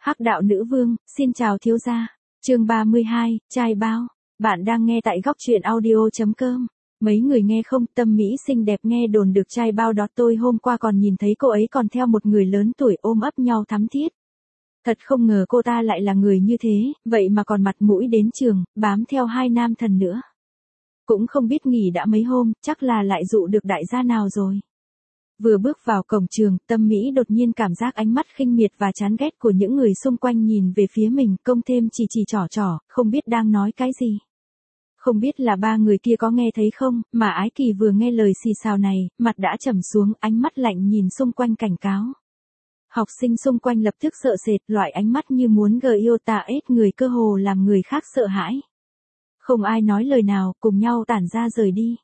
Hắc đạo nữ vương, xin chào thiếu gia. Chương 32, trai bao. Bạn đang nghe tại góc truyện audio.com. Mấy người nghe không, Tâm Mỹ xinh đẹp nghe đồn được trai bao đó, tôi hôm qua còn nhìn thấy cô ấy còn theo một người lớn tuổi ôm ấp nhau thắm thiết. Thật không ngờ cô ta lại là người như thế, vậy mà còn mặt mũi đến trường, bám theo hai nam thần nữa. Cũng không biết nghỉ đã mấy hôm, chắc là lại dụ được đại gia nào rồi. Vừa bước vào cổng trường, Tâm Mỹ đột nhiên cảm giác ánh mắt khinh miệt và chán ghét của những người xung quanh nhìn về phía mình, công thêm chỉ trỏ trỏ, không biết đang nói cái gì. Không biết là ba người kia có nghe thấy không, mà Ái Kỳ vừa nghe lời xì xào này, mặt đã trầm xuống, ánh mắt lạnh nhìn xung quanh cảnh cáo. Học sinh xung quanh lập tức sợ sệt, loại ánh mắt như muốn gờ yêu tà ết người, cơ hồ làm người khác sợ hãi. Không ai nói lời nào, cùng nhau tản ra rời đi.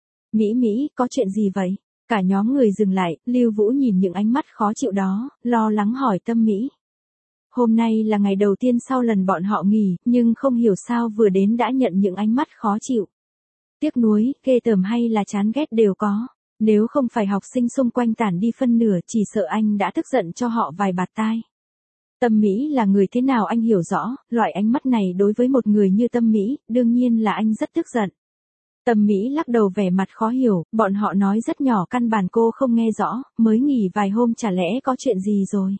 Mỹ, có chuyện gì vậy? Cả nhóm người dừng lại, Lưu Vũ nhìn những ánh mắt khó chịu đó, lo lắng hỏi Tâm Mỹ. Hôm nay là ngày đầu tiên sau lần bọn họ nghỉ, nhưng không hiểu sao vừa đến đã nhận những ánh mắt khó chịu. Tiếc nuối, ghê tởm hay là chán ghét đều có. Nếu không phải học sinh xung quanh tản đi phân nửa, chỉ sợ anh đã tức giận cho họ vài bạt tai. Tâm Mỹ là người thế nào anh hiểu rõ, loại ánh mắt này đối với một người như Tâm Mỹ, đương nhiên là anh rất tức giận. Tâm Mỹ lắc đầu vẻ mặt khó hiểu, bọn họ nói rất nhỏ căn bản cô không nghe rõ, mới nghỉ vài hôm chả lẽ có chuyện gì rồi.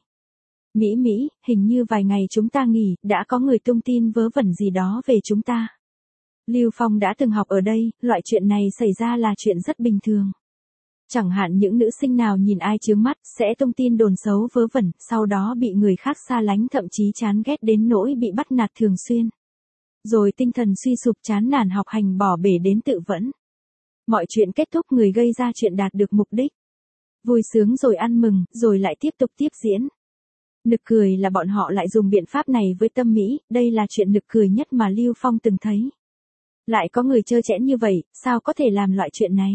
Mỹ, hình như vài ngày chúng ta nghỉ, đã có người tung tin vớ vẩn gì đó về chúng ta. Lưu Phong đã từng học ở đây, loại chuyện này xảy ra là chuyện rất bình thường. Chẳng hạn những nữ sinh nào nhìn ai chướng mắt, sẽ tung tin đồn xấu vớ vẩn, sau đó bị người khác xa lánh thậm chí chán ghét đến nỗi bị bắt nạt thường xuyên. Rồi tinh thần suy sụp chán nản học hành bỏ bể đến tự vẫn. Mọi chuyện kết thúc người gây ra chuyện đạt được mục đích. Vui sướng rồi ăn mừng, rồi lại tiếp tục tiếp diễn. Nực cười là bọn họ lại dùng biện pháp này với Tâm Mỹ, đây là chuyện nực cười nhất mà Lưu Phong từng thấy. Lại có người trơ trẽn như vậy, sao có thể làm loại chuyện này?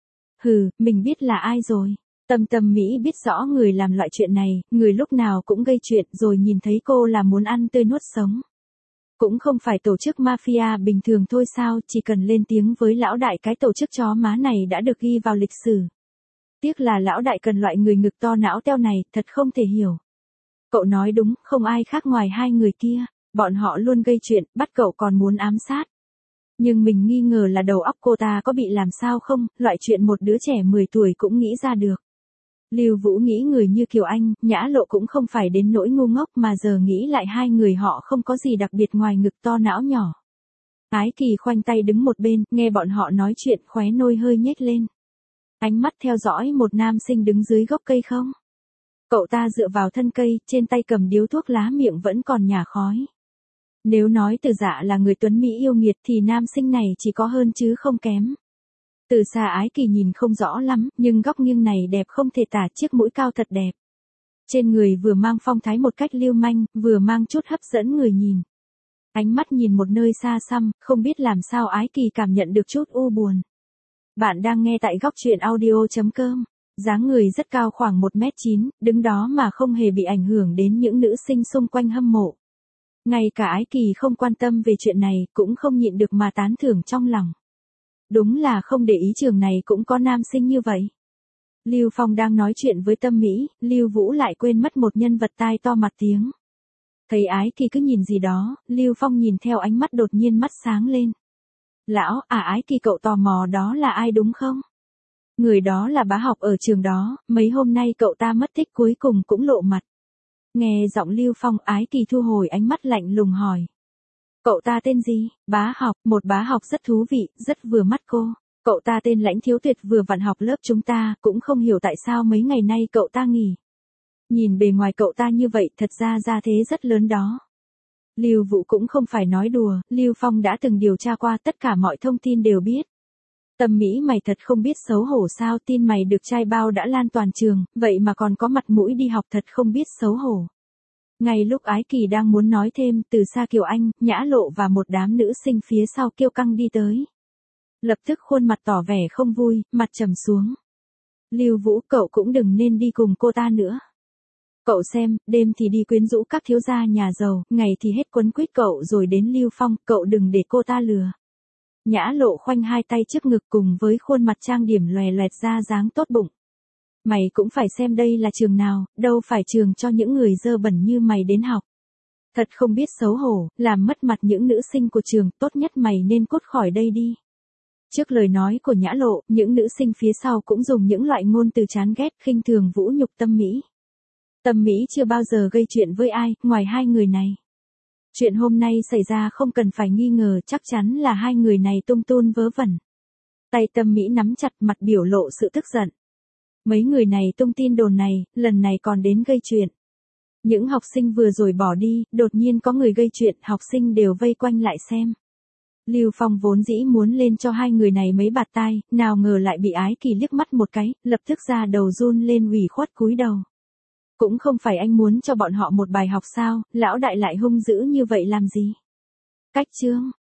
Hừ, mình biết là ai rồi. Tâm Mỹ biết rõ người làm loại chuyện này, người lúc nào cũng gây chuyện, rồi nhìn thấy cô là muốn ăn tươi nuốt sống. Cũng không phải tổ chức mafia bình thường thôi sao, chỉ cần lên tiếng với lão đại cái tổ chức chó má này đã được ghi vào lịch sử. Tiếc là lão đại cần loại người ngực to não teo này, thật không thể hiểu. Cậu nói đúng, không ai khác ngoài hai người kia, bọn họ luôn gây chuyện, bắt cậu còn muốn ám sát. Nhưng mình nghi ngờ là đầu óc cô ta có bị làm sao không, loại chuyện một đứa trẻ 10 tuổi cũng nghĩ ra được. Lưu Vũ nghĩ người như Kiều Anh, Nhã Lộ cũng không phải đến nỗi ngu ngốc, mà giờ nghĩ lại hai người họ không có gì đặc biệt ngoài ngực to não nhỏ. Ái Kỳ khoanh tay đứng một bên, nghe bọn họ nói chuyện, khóe môi hơi nhếch lên. Ánh mắt theo dõi một nam sinh đứng dưới gốc cây không. Cậu ta dựa vào thân cây, trên tay cầm điếu thuốc lá, miệng vẫn còn nhả khói. Nếu nói Từ Dạ là người tuấn mỹ yêu nghiệt thì nam sinh này chỉ có hơn chứ không kém. Từ xa Ái Kỳ nhìn không rõ lắm, nhưng góc nghiêng này đẹp không thể tả, chiếc mũi cao thật đẹp. Trên người vừa mang phong thái một cách lưu manh, vừa mang chút hấp dẫn người nhìn. Ánh mắt nhìn một nơi xa xăm, không biết làm sao Ái Kỳ cảm nhận được chút u buồn. Bạn đang nghe tại góc truyện audio.com. Dáng người rất cao khoảng 1m9, đứng đó mà không hề bị ảnh hưởng đến những nữ sinh xung quanh hâm mộ. Ngay cả Ái Kỳ không quan tâm về chuyện này, cũng không nhịn được mà tán thưởng trong lòng. Đúng là không để ý trường này cũng có nam sinh như vậy. Lưu Phong đang nói chuyện với Tâm Mỹ, Lưu Vũ lại quên mất một nhân vật tai to mặt tiếng. Thấy Ái Kỳ cứ nhìn gì đó, Lưu Phong nhìn theo ánh mắt đột nhiên mắt sáng lên. Lão, Ái Kỳ cậu tò mò đó là ai đúng không? Người đó là bá học ở trường đó, mấy hôm nay cậu ta mất tích cuối cùng cũng lộ mặt. Nghe giọng Lưu Phong, Ái Kỳ thu hồi ánh mắt lạnh lùng hỏi. Cậu ta tên gì? Bá học, một bá học rất thú vị, rất vừa mắt cô. Cậu ta tên Lãnh Thiếu Tuyệt, vừa vặn học lớp chúng ta, cũng không hiểu tại sao mấy ngày nay cậu ta nghỉ. Nhìn bề ngoài cậu ta như vậy, thật ra gia thế rất lớn đó. Lưu Vũ cũng không phải nói đùa, Lưu Phong đã từng điều tra qua, tất cả mọi thông tin đều biết. Tâm Mỹ mày thật không biết xấu hổ sao, tin mày được trai bao đã lan toàn trường, vậy mà còn có mặt mũi đi học, thật không biết xấu hổ. Ngay lúc Ái Kỳ đang muốn nói thêm, từ xa Kiều Anh, Nhã Lộ và một đám nữ sinh phía sau kiêu căng đi tới. Lập tức khuôn mặt tỏ vẻ không vui, mặt trầm xuống. Lưu Vũ, cậu cũng đừng nên đi cùng cô ta nữa. Cậu xem, đêm thì đi quyến rũ các thiếu gia nhà giàu, ngày thì hết quấn quýt cậu rồi đến Lưu Phong, cậu đừng để cô ta lừa. Nhã Lộ khoanh hai tay trước ngực cùng với khuôn mặt trang điểm lòe loẹt ra dáng tốt bụng. Mày cũng phải xem đây là trường nào, đâu phải trường cho những người dơ bẩn như mày đến học. Thật không biết xấu hổ, làm mất mặt những nữ sinh của trường, tốt nhất mày nên cút khỏi đây đi. Trước lời nói của Nhã Lộ, những nữ sinh phía sau cũng dùng những loại ngôn từ chán ghét, khinh thường vũ nhục Tâm Mỹ. Tâm Mỹ chưa bao giờ gây chuyện với ai, ngoài hai người này. Chuyện hôm nay xảy ra không cần phải nghi ngờ, chắc chắn là hai người này tung tun vớ vẩn. Tay Tâm Mỹ nắm chặt, mặt biểu lộ sự tức giận. Mấy người này tung tin đồn này, lần này còn đến gây chuyện. Những học sinh vừa rồi bỏ đi, đột nhiên có người gây chuyện, học sinh đều vây quanh lại xem. Lưu Phong vốn dĩ muốn lên cho hai người này mấy bạt tai, nào ngờ lại bị Ái Kỳ liếc mắt một cái, lập tức ra đầu run lên ủy khuất cúi đầu. Cũng không phải anh muốn cho bọn họ một bài học sao, lão đại lại hung dữ như vậy làm gì? Cách chương